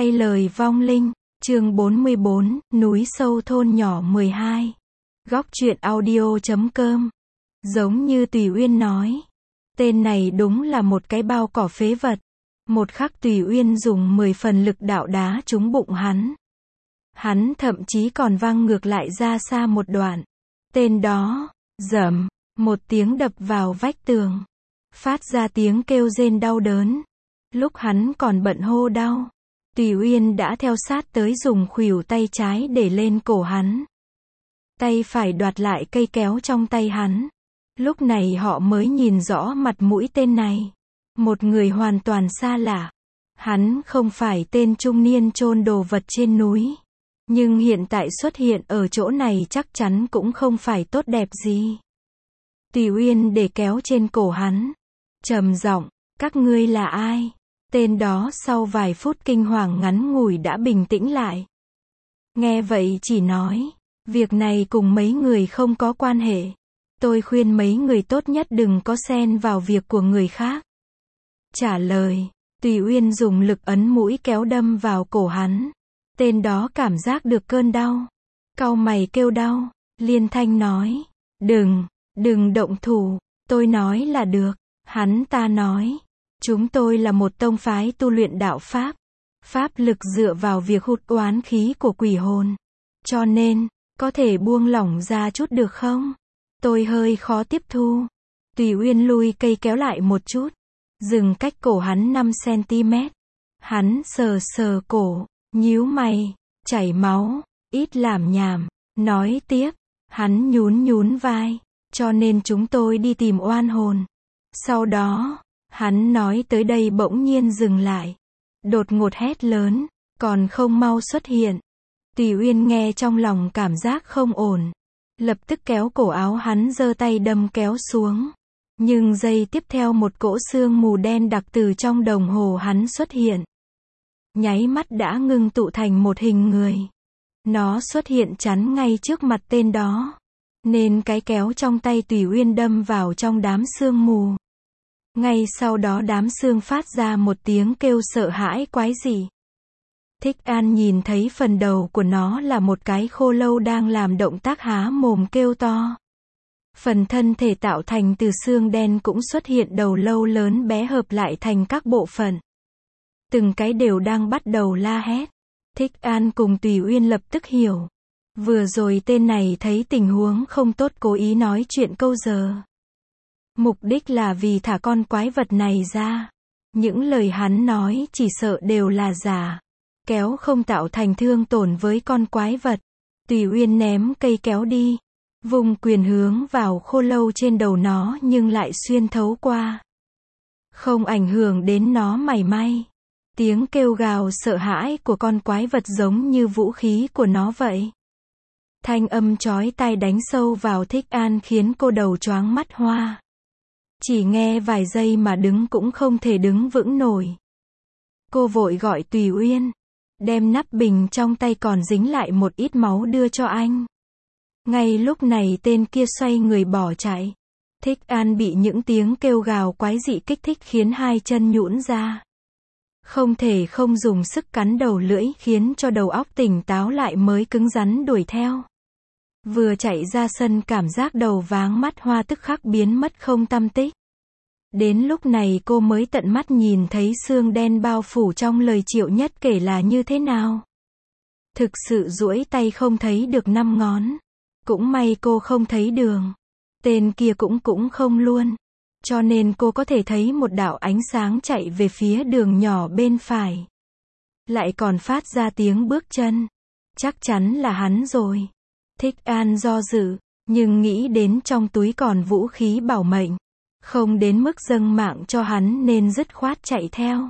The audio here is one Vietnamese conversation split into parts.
Thay lời vong linh, chương 44, núi sâu thôn nhỏ 12. Góc truyện audio.com. Giống như Tùy Uyên nói, tên này đúng là một cái bao cỏ phế vật. Một khắc Tùy Uyên dùng 10 phần lực đạo đá trúng bụng hắn. Hắn thậm chí còn văng ngược lại ra xa một đoạn. Tên đó, rầm, một tiếng đập vào vách tường. Phát ra tiếng kêu rên đau đớn. Lúc hắn còn bận hô đau, Tùy Uyên đã theo sát tới dùng khuỷu tay trái để lên cổ hắn. Tay phải đoạt lại cây kéo trong tay hắn. Lúc này họ mới nhìn rõ mặt mũi tên này. Một người hoàn toàn xa lạ. Hắn không phải tên trung niên chôn đồ vật trên núi. Nhưng hiện tại xuất hiện ở chỗ này chắc chắn cũng không phải tốt đẹp gì. Tùy Uyên để kéo trên cổ hắn. Trầm giọng, các ngươi là ai? Tên đó sau vài phút kinh hoàng ngắn ngủi đã bình tĩnh lại. Nghe vậy chỉ nói, việc này cùng mấy người không có quan hệ. Tôi khuyên mấy người tốt nhất đừng có xen vào việc của người khác. Trả lời, Tùy Uyên dùng lực ấn mũi kéo đâm vào cổ hắn. Tên đó cảm giác được cơn đau. Cau mày kêu đau, liên thanh nói, đừng động thủ, tôi nói là được. Hắn ta nói, chúng tôi là một tông phái tu luyện đạo Pháp. Pháp lực dựa vào việc hút oán khí của quỷ hồn. Cho nên, có thể buông lỏng ra chút được không? Tôi hơi khó tiếp thu. Tùy Uyên lui cây kéo lại một chút. Dừng cách cổ hắn 5 cm. Hắn sờ sờ cổ, nhíu mày, chảy máu, ít làm nhảm, nói tiếp. Hắn nhún vai. Cho nên chúng tôi đi tìm oan hồn. Sau đó, hắn nói tới đây bỗng nhiên dừng lại. Đột ngột hét lớn, còn không mau xuất hiện. Tùy Uyên nghe trong lòng cảm giác không ổn. Lập tức kéo cổ áo hắn giơ tay đâm kéo xuống. Nhưng giây tiếp theo một cỗ sương mù đen đặc từ trong đồng hồ hắn xuất hiện. Nháy mắt đã ngưng tụ thành một hình người. Nó xuất hiện chắn ngay trước mặt tên đó. Nên cái kéo trong tay Tùy Uyên đâm vào trong đám sương mù. Ngay sau đó đám sương phát ra một tiếng kêu sợ hãi quái dị. Thích An nhìn thấy phần đầu của nó là một cái khô lâu đang làm động tác há mồm kêu to. Phần thân thể tạo thành từ xương đen cũng xuất hiện đầu lâu lớn bé hợp lại thành các bộ phận. Từng cái đều đang bắt đầu la hét. Thích An cùng Tùy Uyên lập tức hiểu. Vừa rồi tên này thấy tình huống không tốt cố ý nói chuyện câu giờ. Mục đích là vì thả con quái vật này ra. Những lời hắn nói chỉ sợ đều là giả. Kéo không tạo thành thương tổn với con quái vật. Tùy Uyên ném cây kéo đi. Vùng quyền hướng vào khô lâu trên đầu nó nhưng lại xuyên thấu qua. Không ảnh hưởng đến nó mảy may. Tiếng kêu gào sợ hãi của con quái vật giống như vũ khí của nó vậy. Thanh âm chói tai đánh sâu vào Thích An khiến cô đầu choáng mắt hoa. Chỉ nghe vài giây mà đứng cũng không thể đứng vững nổi. Cô vội gọi Tùy Uyên. Đem nắp bình trong tay còn dính lại một ít máu đưa cho anh. Ngay lúc này tên kia xoay người bỏ chạy. Thích An bị những tiếng kêu gào quái dị kích thích khiến hai chân nhũn ra. Không thể không dùng sức cắn đầu lưỡi khiến cho đầu óc tỉnh táo lại mới cứng rắn đuổi theo. Vừa chạy ra sân cảm giác đầu váng mắt hoa tức khắc biến mất không tăm tích. Đến lúc này cô mới tận mắt nhìn thấy xương đen bao phủ trong lời Triệu Nhất kể là như thế nào. Thực sự duỗi tay không thấy được 5 ngón. Cũng may cô không thấy đường. Tên kia cũng không luôn. Cho nên cô có thể thấy một đạo ánh sáng chạy về phía đường nhỏ bên phải. Lại còn phát ra tiếng bước chân. Chắc chắn là hắn rồi. Thích An do dự, nhưng nghĩ đến trong túi còn vũ khí bảo mệnh. Không đến mức dâng mạng cho hắn nên dứt khoát chạy theo.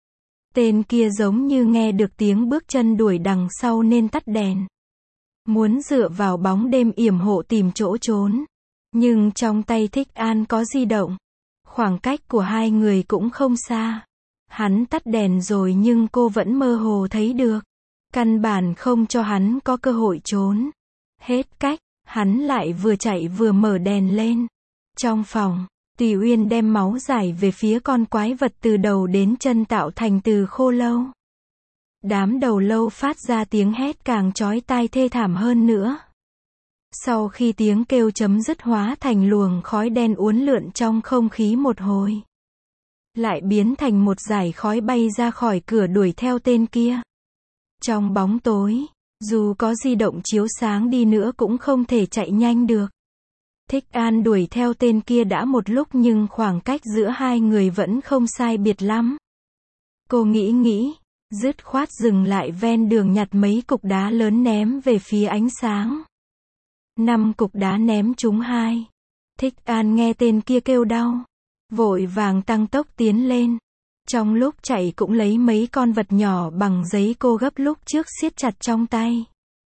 Tên kia giống như nghe được tiếng bước chân đuổi đằng sau nên tắt đèn. Muốn dựa vào bóng đêm yểm hộ tìm chỗ trốn. Nhưng trong tay Thích An có di động. Khoảng cách của hai người cũng không xa. Hắn tắt đèn rồi nhưng cô vẫn mơ hồ thấy được. Căn bản không cho hắn có cơ hội trốn. Hết cách, hắn lại vừa chạy vừa mở đèn lên. Trong phòng, Tùy Uyên đem máu rải về phía con quái vật từ đầu đến chân tạo thành từ khô lâu. Đám đầu lâu phát ra tiếng hét càng chói tai thê thảm hơn nữa. Sau khi tiếng kêu chấm dứt hóa thành luồng khói đen uốn lượn trong không khí một hồi. Lại biến thành một dải khói bay ra khỏi cửa đuổi theo tên kia. Trong bóng tối, dù có di động chiếu sáng đi nữa cũng không thể chạy nhanh được. Thích An đuổi theo tên kia đã một lúc nhưng khoảng cách giữa hai người vẫn không sai biệt lắm. Cô nghĩ, dứt khoát dừng lại ven đường nhặt mấy cục đá lớn ném về phía ánh sáng. 5 cục đá ném trúng 2. Thích An nghe tên kia kêu đau, vội vàng tăng tốc tiến lên. Trong lúc chạy cũng lấy mấy con vật nhỏ bằng giấy cô gấp lúc trước siết chặt trong tay.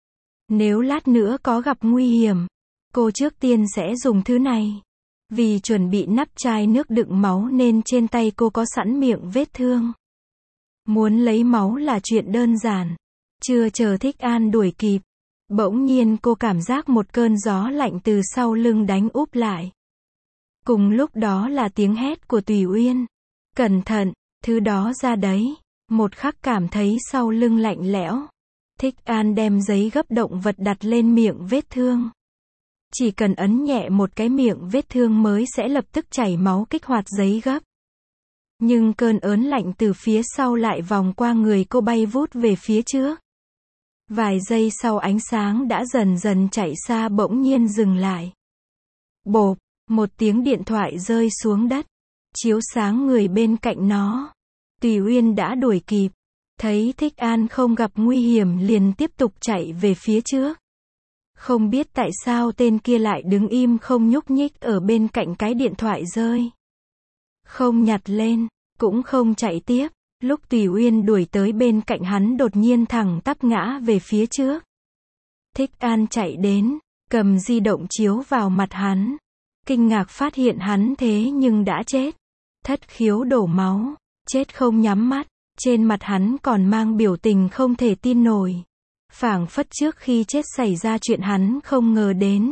Nếu lát nữa có gặp nguy hiểm, cô trước tiên sẽ dùng thứ này. Vì chuẩn bị nắp chai nước đựng máu nên trên tay cô có sẵn miệng vết thương. Muốn lấy máu là chuyện đơn giản. Chưa chờ Thích An đuổi kịp, bỗng nhiên cô cảm giác một cơn gió lạnh từ sau lưng đánh úp lại. Cùng lúc đó là tiếng hét của Tùy Uyên. Cẩn thận, thứ đó ra đấy. Một khắc cảm thấy sau lưng lạnh lẽo. Thích An đem giấy gấp động vật đặt lên miệng vết thương. Chỉ cần ấn nhẹ một cái miệng vết thương mới sẽ lập tức chảy máu kích hoạt giấy gấp. Nhưng cơn ớn lạnh từ phía sau lại vòng qua người cô bay vút về phía trước. Vài giây sau ánh sáng đã dần dần chạy xa bỗng nhiên dừng lại. Bộp, một tiếng điện thoại rơi xuống đất, chiếu sáng người bên cạnh nó. Tùy Uyên đã đuổi kịp, thấy Thích An không gặp nguy hiểm liền tiếp tục chạy về phía trước. Không biết tại sao tên kia lại đứng im không nhúc nhích ở bên cạnh cái điện thoại rơi. Không nhặt lên, cũng không chạy tiếp. Lúc Tùy Uyên đuổi tới bên cạnh hắn đột nhiên thẳng tắp ngã về phía trước. Thích An chạy đến, cầm di động chiếu vào mặt hắn. Kinh ngạc phát hiện hắn thế nhưng đã chết. Thất khiếu đổ máu, chết không nhắm mắt. Trên mặt hắn còn mang biểu tình không thể tin nổi. Phảng phất trước khi chết xảy ra chuyện hắn không ngờ đến.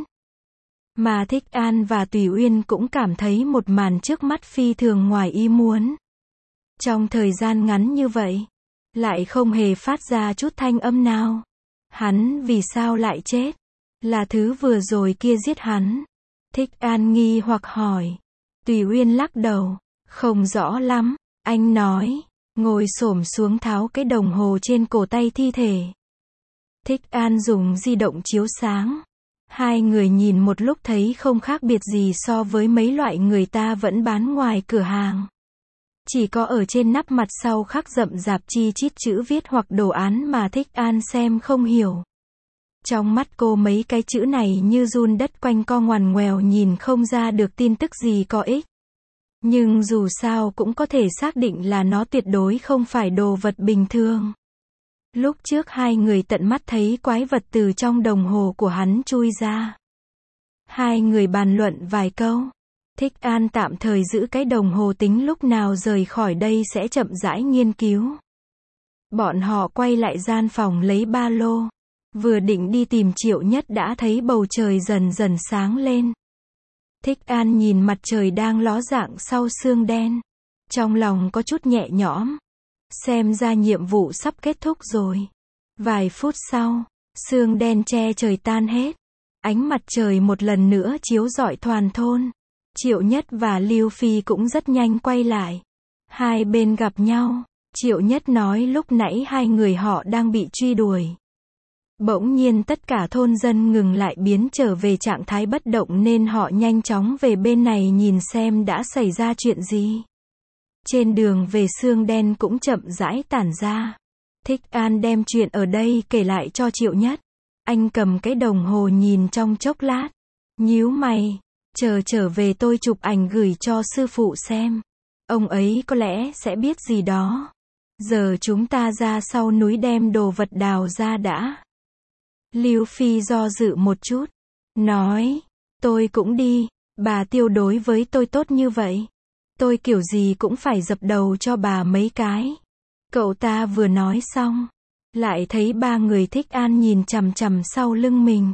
Mà Thích An và Tùy Uyên cũng cảm thấy một màn trước mắt phi thường ngoài ý muốn. Trong thời gian ngắn như vậy, lại không hề phát ra chút thanh âm nào. Hắn vì sao lại chết? Là thứ vừa rồi kia giết hắn. Thích An nghi hoặc hỏi. Tùy Uyên lắc đầu. Không rõ lắm, anh nói. Ngồi xổm xuống tháo cái đồng hồ trên cổ tay thi thể. Thích An dùng di động chiếu sáng. Hai người nhìn một lúc thấy không khác biệt gì so với mấy loại người ta vẫn bán ngoài cửa hàng. Chỉ có ở trên nắp mặt sau khắc rậm rạp chi chít chữ viết hoặc đồ án mà Thích An xem không hiểu. Trong mắt cô mấy cái chữ này như giun đất quanh co ngoằn ngoèo nhìn không ra được tin tức gì có ích. Nhưng dù sao cũng có thể xác định là nó tuyệt đối không phải đồ vật bình thường. Lúc trước hai người tận mắt thấy quái vật từ trong đồng hồ của hắn chui ra. Hai người bàn luận vài câu. Thích An tạm thời giữ cái đồng hồ tính lúc nào rời khỏi đây sẽ chậm rãi nghiên cứu. Bọn họ quay lại gian phòng lấy ba lô. Vừa định đi tìm Triệu Nhất đã thấy bầu trời dần dần sáng lên. Thích An nhìn mặt trời đang ló dạng sau sương đen. Trong lòng có chút nhẹ nhõm. Xem ra nhiệm vụ sắp kết thúc rồi. Vài phút sau, sương đen che trời tan hết. Ánh mặt trời một lần nữa chiếu rọi toàn thôn. Triệu Nhất và Lưu Phi cũng rất nhanh quay lại. Hai bên gặp nhau. Triệu Nhất nói lúc nãy hai người họ đang bị truy đuổi. Bỗng nhiên tất cả thôn dân ngừng lại biến trở về trạng thái bất động nên họ nhanh chóng về bên này nhìn xem đã xảy ra chuyện gì. Trên đường về sương đen cũng chậm rãi tản ra. Thích An đem chuyện ở đây kể lại cho Triệu Nhất. Anh cầm cái đồng hồ nhìn trong chốc lát. Nhíu mày. Trở về tôi chụp ảnh gửi cho sư phụ xem. Ông ấy có lẽ sẽ biết gì đó. Giờ chúng ta ra sau núi đem đồ vật đào ra đã. Lưu Phi do dự một chút. Nói. Tôi cũng đi. Bà Tiêu đối với tôi tốt như vậy. Tôi kiểu gì cũng phải dập đầu cho bà mấy cái. Cậu ta vừa nói xong. Lại thấy ba người Thích An nhìn chằm chằm sau lưng mình.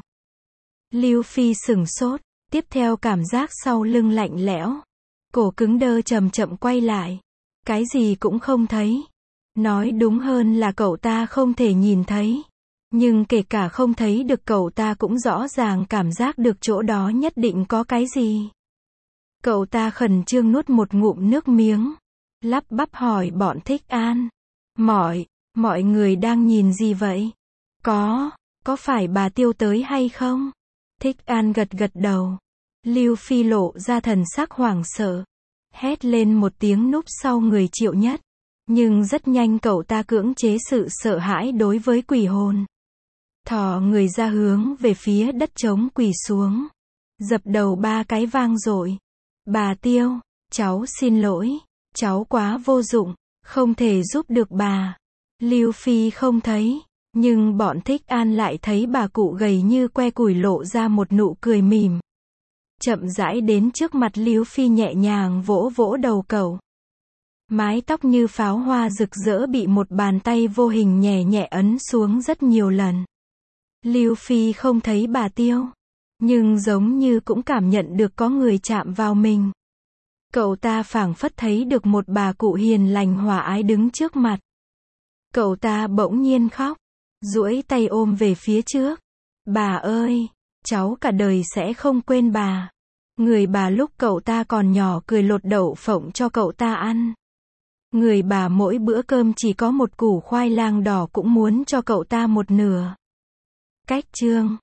Lưu Phi sửng sốt. Tiếp theo cảm giác sau lưng lạnh lẽo. Cổ cứng đơ chậm chậm quay lại. Cái gì cũng không thấy. Nói đúng hơn là cậu ta không thể nhìn thấy. Nhưng kể cả không thấy được cậu ta cũng rõ ràng cảm giác được chỗ đó nhất định có cái gì. Cậu ta khẩn trương nuốt một ngụm nước miếng. Lắp bắp hỏi bọn Thích An. Mọi người đang nhìn gì vậy? Có phải bà Tiêu tới hay không? Thích An gật gật đầu. Lưu Phi lộ ra thần sắc hoảng sợ. Hét lên một tiếng núp sau người Triệu Nhất. Nhưng rất nhanh cậu ta cưỡng chế sự sợ hãi đối với quỷ hồn. Thò người ra hướng về phía đất trống quỳ xuống. Dập đầu 3 cái vang dội. Bà Tiêu, cháu xin lỗi. Cháu quá vô dụng, không thể giúp được bà. Lưu Phi không thấy. Nhưng bọn Thích An lại thấy bà cụ gầy như que củi lộ ra một nụ cười mỉm. Chậm rãi đến trước mặt Lưu Phi nhẹ nhàng vỗ vỗ đầu cậu. Mái tóc như pháo hoa rực rỡ bị một bàn tay vô hình nhẹ nhẹ ấn xuống rất nhiều lần. Lưu Phi không thấy bà Tiêu. Nhưng giống như cũng cảm nhận được có người chạm vào mình. Cậu ta phảng phất thấy được một bà cụ hiền lành hòa ái đứng trước mặt. Cậu ta bỗng nhiên khóc. Duỗi tay ôm về phía trước. Bà ơi, cháu cả đời sẽ không quên bà. Người bà lúc cậu ta còn nhỏ cười lột đậu phộng cho cậu ta ăn. Người bà mỗi bữa cơm chỉ có một củ khoai lang đỏ cũng muốn cho cậu ta một nửa. Cách chương